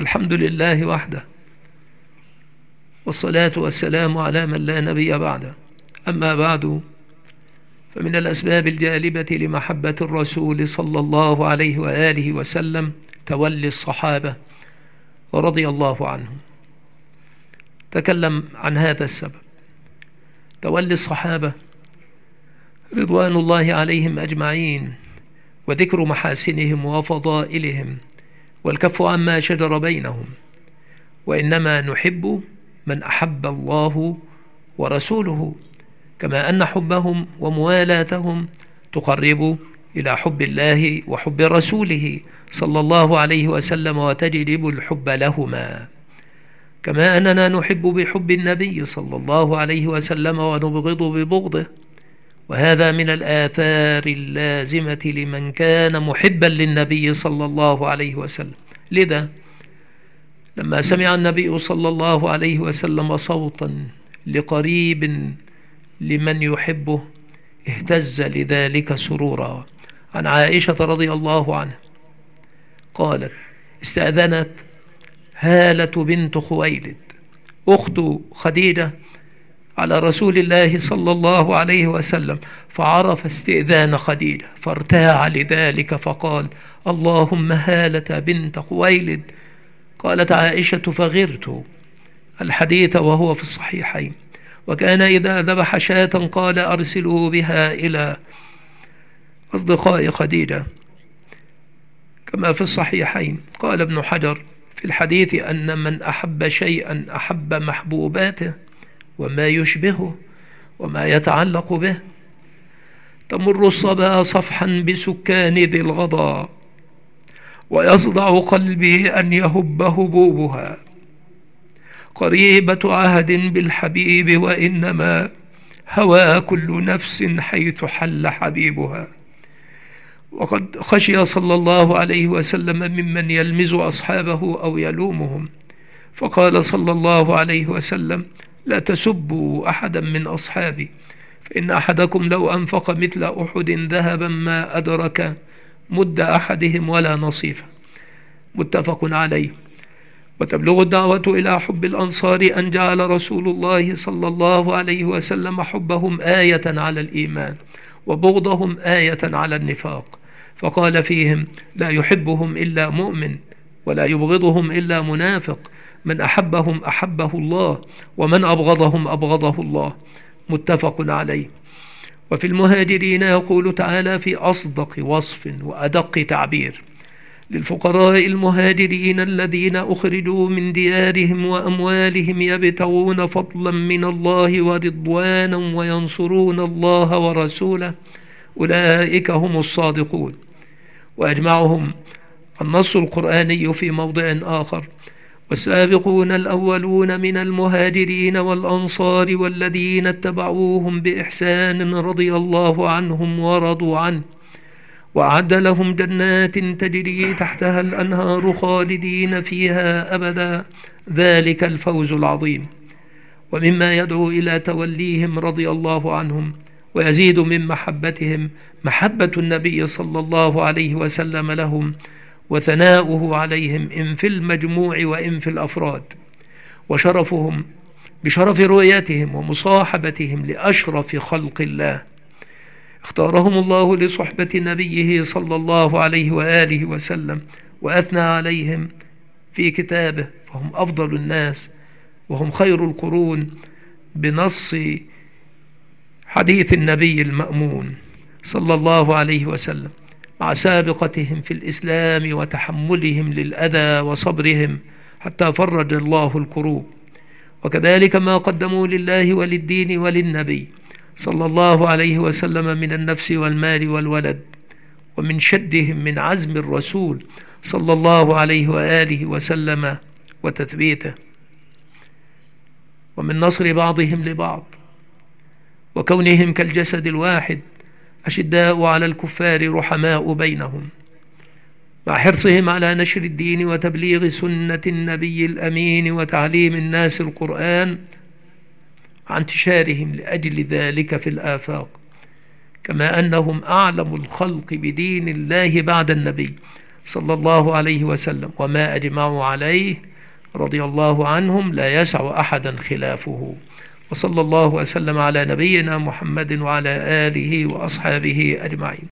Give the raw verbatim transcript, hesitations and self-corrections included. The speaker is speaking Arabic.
الحمد لله وحده، والصلاة والسلام على من لا نبي بعده. أما بعد، فمن الأسباب الجالبة لمحبة الرسول صلى الله عليه وآله وسلم تولي الصحابة ورضي الله عنهم. تكلم عن هذا السبب، تولي الصحابة رضوان الله عليهم أجمعين، وذكر محاسنهم وفضائلهم، والكف عما شجر بينهم. وإنما نحب من أحب الله ورسوله، كما أن حبهم وموالاتهم تقرب إلى حب الله وحب رسوله صلى الله عليه وسلم، وتجلب الحب لهما، كما أننا نحب بحب النبي صلى الله عليه وسلم ونبغض ببغضه. وهذا من الآثار اللازمة لمن كان محبا للنبي صلى الله عليه وسلم. لذا لما سمع النبي صلى الله عليه وسلم صوتا لقريب لمن يحبه اهتز لذلك سرورا. عن عائشة رضي الله عنها قالت: استأذنت هالة بنت خويلد أخت خديجة على رسول الله صلى الله عليه وسلم، فعرف استئذان خديجة فارتاع لذلك، فقال: اللهم هالة بنت خويلد. قالت عائشة: فغرت. الحديث وهو في الصحيحين. وكان إذا ذبح شاة قال: أرسلوا بها إلى أصدقاء خديجة، كما في الصحيحين. قال ابن حجر في الحديث أن من أحب شيئا أحب محبوباته وما يشبهه وما يتعلق به. تمر الصبا صفحا بسكان ذي الغضا، ويصدع قلبي أن يهب هبوبها. قريبة عهد بالحبيب، وإنما هوى كل نفس حيث حل حبيبها. وقد خشي صلى الله عليه وسلم ممن يلمز أصحابه أو يلومهم، فقال صلى الله عليه وسلم: لا تسبوا أحدا من أصحابي، فإن أحدكم لو أنفق مثل أحد ذهبا ما أدرك مد أحدهم ولا نصيفه. متفق عليه. وتبلغ الدعوة إلى حب الأنصار أن جعل رسول الله صلى الله عليه وسلم حبهم آية على الإيمان، وبغضهم آية على النفاق، فقال فيهم: لا يحبهم إلا مؤمن، ولا يبغضهم إلا منافق. من أحبهم أحبه الله، ومن أبغضهم أبغضه الله. متفق عليه. وفي المهاجرين يقول تعالى في أصدق وصف وأدق تعبير: للفقراء المهاجرين الذين أخرجوا من ديارهم وأموالهم يبتغون فضلا من الله ورضوانا وينصرون الله ورسوله، أولئك هم الصادقون. وأجمعهم النص القرآني في موضع آخر: والسابقون الأولون من المهاجرين والأنصار والذين اتبعوهم بإحسان رضي الله عنهم ورضوا عنه، وأعد لهم جنات تجري تحتها الأنهار خالدين فيها أبدا، ذلك الفوز العظيم. ومما يدعو إلى توليهم رضي الله عنهم ويزيد من محبتهم محبة النبي صلى الله عليه وسلم لهم، وثناؤه عليهم إن في المجموع وإن في الأفراد، وشرفهم بشرف رؤيتهم ومصاحبتهم لأشرف خلق الله. اختارهم الله لصحبة نبيه صلى الله عليه وآله وسلم، وأثنى عليهم في كتابه، فهم أفضل الناس وهم خير القرون، بنص حديث النبي المأمون صلى الله عليه وسلم، مع سابقتهم في الإسلام وتحملهم للأذى وصبرهم حتى فرج الله الكروب. وكذلك ما قدموا لله وللدين وللنبي صلى الله عليه وسلم من النفس والمال والولد، ومن شدهم من عزم الرسول صلى الله عليه وآله وسلم وتثبيته، ومن نصر بعضهم لبعض، وكونهم كالجسد الواحد أشداء على الكفار رحماء بينهم، مع حرصهم على نشر الدين وتبليغ سنة النبي الأمين وتعليم الناس القرآن، مع انتشارهم لأجل ذلك في الآفاق، كما أنهم أعلم الخلق بدين الله بعد النبي صلى الله عليه وسلم، وما أجمعوا عليه رضي الله عنهم لا يسع أحدا خلافه. وصلى الله وسلم على نبينا محمد وعلى آله وأصحابه أجمعين.